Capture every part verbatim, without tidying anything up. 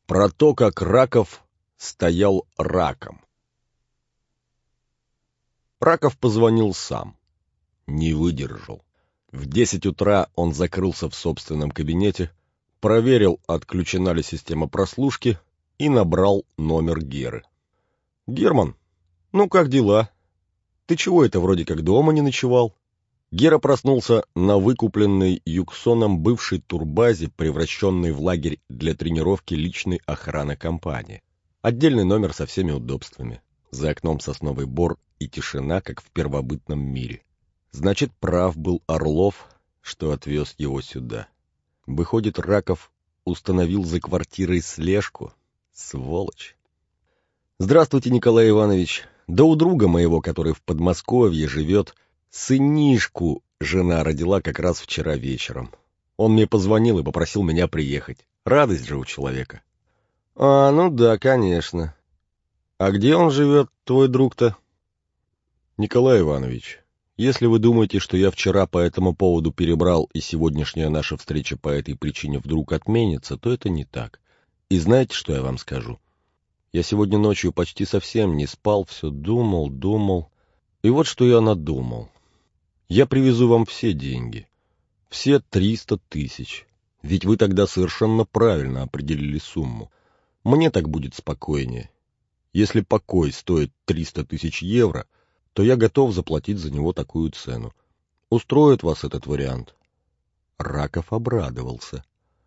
Про то, как Раков стоял раком. Раков позвонил сам. Не выдержал. В десять утра он закрылся в собственном кабинете, проверил, отключена ли система прослушки, и набрал номер Геры. «Герман, ну как дела? Ты чего это вроде как дома не ночевал?» Гера проснулся на выкупленной Юксоном бывшей турбазе, превращенной в лагерь для тренировки личной охраны компании. Отдельный номер со всеми удобствами. За окном сосновый бор и тишина, как в первобытном мире. Значит, прав был Орлов, что отвез его сюда. Выходит, Раков установил за квартирой слежку. Сволочь. «Здравствуйте, Николай Иванович. Да у друга моего, который в Подмосковье живет, сынишку жена родила как раз вчера вечером. Он мне позвонил и попросил меня приехать. Радость же у человека». «А, ну да, конечно. А где он живет, твой друг-то?» «Николай Иванович, если вы думаете, что я вчера по этому поводу перебрал, и сегодняшняя наша встреча по этой причине вдруг отменится, то это не так. И знаете, что я вам скажу? Я сегодня ночью почти совсем не спал, все думал, думал. И вот что я надумал. Я привезу вам все деньги. Все триста тысяч. Ведь вы тогда совершенно правильно определили сумму. Мне так будет спокойнее. Если покой стоит триста тысяч евро, то я готов заплатить за него такую цену. Устроит вас этот вариант?» Раков обрадовался.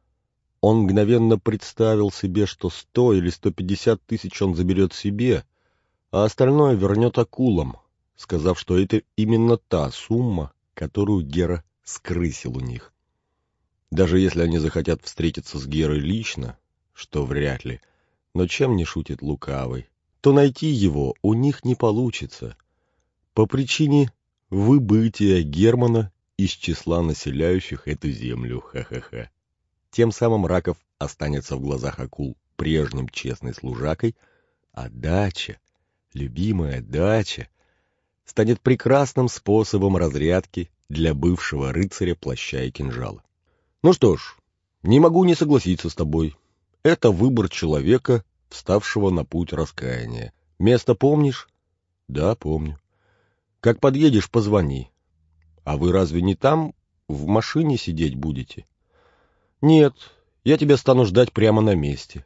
Он мгновенно представил себе, что сто или сто пятьдесят тысяч он заберет себе, а остальное вернет акулам, сказав, что это именно та сумма, которую Гера скрысил у них. Даже если они захотят встретиться с Герой лично, что вряд ли, но чем не шутит лукавый, то найти его у них не получится, по причине выбытия Германа из числа населяющих эту землю, ха-ха-ха. Тем самым Раков останется в глазах акул прежним честной служакой, а дача, любимая дача, станет прекрасным способом разрядки для бывшего рыцаря плаща и кинжала. Ну что ж, не могу не согласиться с тобой. Это выбор человека, вставшего на путь раскаяния. Место помнишь? Да, помню. Как подъедешь, позвони. А вы разве не там в машине сидеть будете? Нет, я тебя стану ждать прямо на месте.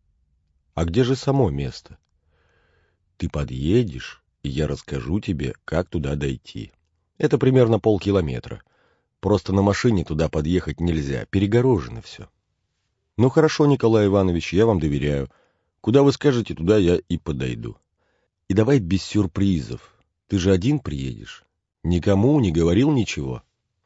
А где же само место? Ты подъедешь, и я расскажу тебе, как туда дойти. Это примерно полкилометра. Просто на машине туда подъехать нельзя, перегорожено все. Ну хорошо, Николай Иванович, я вам доверяю. Куда вы скажете, туда я и подойду. И давай без сюрпризов. Ты же один приедешь. Никому не говорил ничего.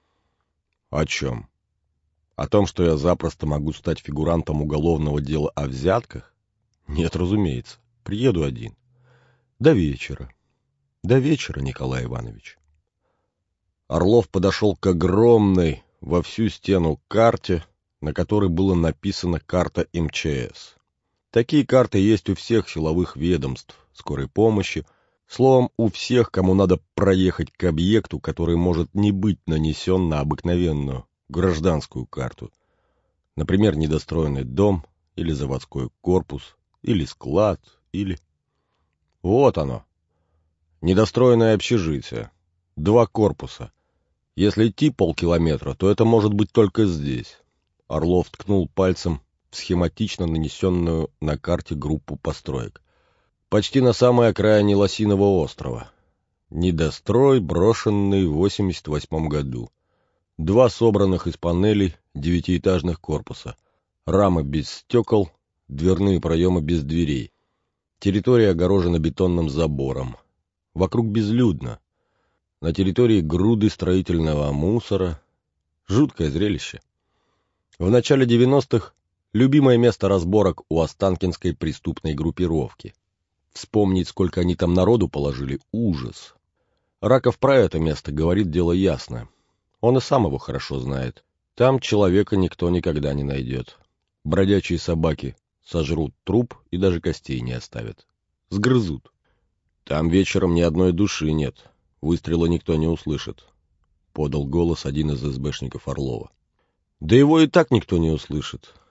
О чем? О том, что я запросто могу стать фигурантом уголовного дела о взятках? Нет, разумеется. Приеду один. До вечера. До вечера, Николай Иванович. Орлов подошел к огромной во всю стену карте, на которой было написано «Карта эм че эс». Такие карты есть у всех силовых ведомств, скорой помощи, словом, у всех, кому надо проехать к объекту, который может не быть нанесен на обыкновенную гражданскую карту. Например, недостроенный дом, или заводской корпус, или склад, или... Вот оно. Недостроенное общежитие. Два корпуса. Если идти полкилометра, то это может быть только здесь. Орлов ткнул пальцем в схематично нанесенную на карте группу построек. Почти на самой окраине Лосиного острова. Недострой, брошенный в восемьдесят восьмом году. Два собранных из панелей девятиэтажных корпуса. Рамы без стекол, дверные проемы без дверей. Территория огорожена бетонным забором. Вокруг безлюдно. На территории груды строительного мусора. Жуткое зрелище. В начале девяностых любимое место разборок у останкинской преступной группировки. Вспомнить, сколько они там народу положили, ужас. Раков про это место говорит дело ясно. Он и сам его хорошо знает. Там человека никто никогда не найдет. Бродячие собаки сожрут труп и даже костей не оставят. Сгрызут. Там вечером ни одной души нет. Выстрела никто не услышит. Подал голос один из эсбэшников Орлова. Да его и так никто не услышит.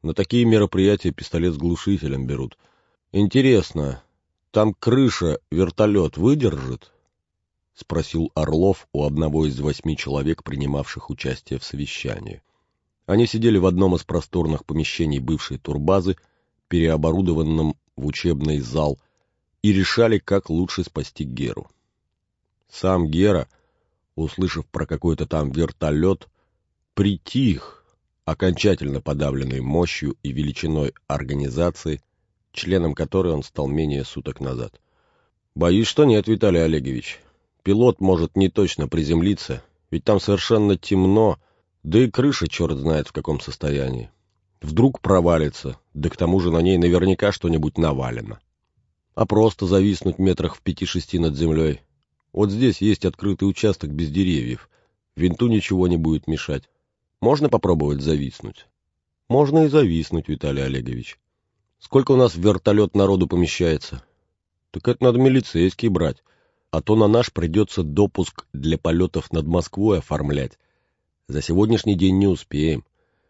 На такие мероприятия пистолет с глушителем берут. Интересно, там крыша вертолет выдержит? — спросил Орлов у одного из восьми человек, принимавших участие в совещании. Они сидели в одном из просторных помещений бывшей турбазы, переоборудованном в учебный зал, и решали, как лучше спасти Геру. Сам Гера, услышав про какой-то там вертолет, притих, окончательно подавленный мощью и величиной организации, членом которой он стал менее суток назад. «Боюсь, что нет, Виталий Олегович. Пилот может не точно приземлиться, ведь там совершенно темно, да и крыша черт знает в каком состоянии. Вдруг провалится, да к тому же на ней наверняка что-нибудь навалено. А просто зависнуть метрах в пяти-шести над землей. Вот здесь есть открытый участок без деревьев, винту ничего не будет мешать. Можно попробовать зависнуть?» «Можно и зависнуть, Виталий Олегович. Сколько у нас в вертолет народу помещается?» «Так это надо милицейский брать, а то на наш придется допуск для полетов над Москвой оформлять. За сегодняшний день не успеем.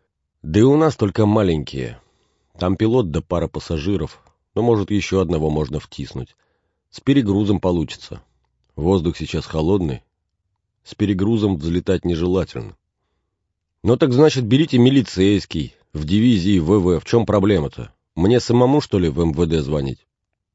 Да и у нас только маленькие. Там пилот да пара пассажиров, но, может, еще одного можно втиснуть. С перегрузом получится. Воздух сейчас холодный. С перегрузом взлетать нежелательно». «Ну так значит, берите милицейский, в дивизии ВВ. В чем проблема-то? Мне самому, что ли, в эм вэ дэ звонить?»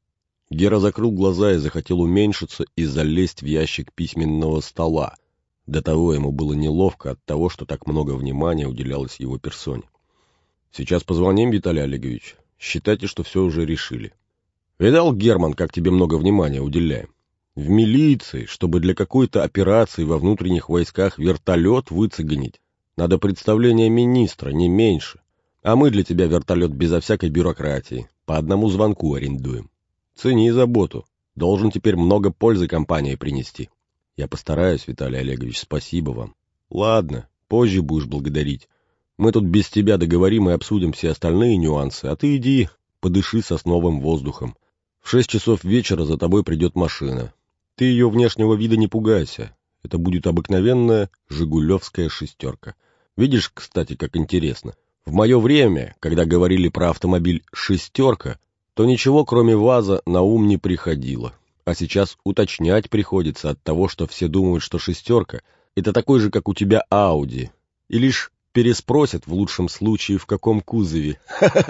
Гера закрыл глаза и захотел уменьшиться и залезть в ящик письменного стола. До того ему было неловко от того, что так много внимания уделялось его персоне. «Сейчас позвоним, Виталий Олегович. Считайте, что все уже решили. Видал, Герман, как тебе много внимания уделяем? В милиции, чтобы для какой-то операции во внутренних войсках вертолет выцегонить, надо представление министра, не меньше. А мы для тебя вертолет безо всякой бюрократии, по одному звонку арендуем. Цени заботу. Должен теперь много пользы компании принести». «Я постараюсь, Виталий Олегович, спасибо вам». «Ладно, позже будешь благодарить. Мы тут без тебя договорим и обсудим все остальные нюансы, а ты иди, подыши сосновым воздухом. В шесть часов вечера за тобой придет машина. Ты ее внешнего вида не пугайся. Это будет обыкновенная жигулевская шестерка. Видишь, кстати, как интересно. В мое время, когда говорили про автомобиль «шестерка», то ничего, кроме ВАЗа, на ум не приходило. А сейчас уточнять приходится от того, что все думают, что «шестерка» — это такой же, как у тебя «Ауди». И лишь переспросят в лучшем случае, в каком кузове.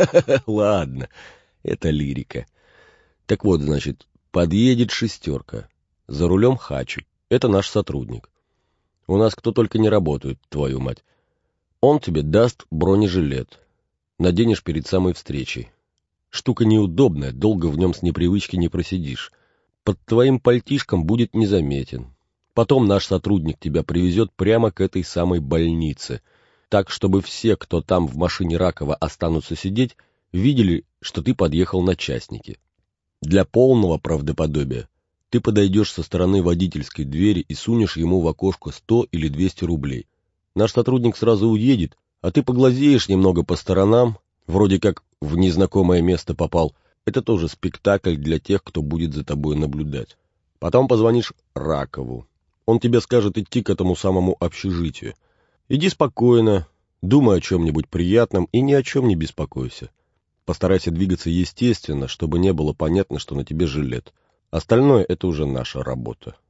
Ладно, это лирика. Так вот, значит, подъедет «шестерка». За рулем Хачик. Это наш сотрудник. У нас кто только не работает, твою мать. Он тебе даст бронежилет. Наденешь перед самой встречей. Штука неудобная, долго в нем с непривычки не просидишь. Под твоим пальтишком будет незаметен. Потом наш сотрудник тебя привезет прямо к этой самой больнице, так, чтобы все, кто там в машине Ракова останутся сидеть, видели, что ты подъехал на частнике. Для полного правдоподобия ты подойдешь со стороны водительской двери и сунешь ему в окошко сто или двести рублей. Наш сотрудник сразу уедет, а ты поглазеешь немного по сторонам, вроде как в незнакомое место попал. Это тоже спектакль для тех, кто будет за тобой наблюдать. Потом позвонишь Ракову. Он тебе скажет идти к этому самому общежитию. Иди спокойно, думай о чем-нибудь приятном и ни о чем не беспокойся. Постарайся двигаться естественно, чтобы не было понятно, что на тебе жилет. Остальное — это уже наша работа.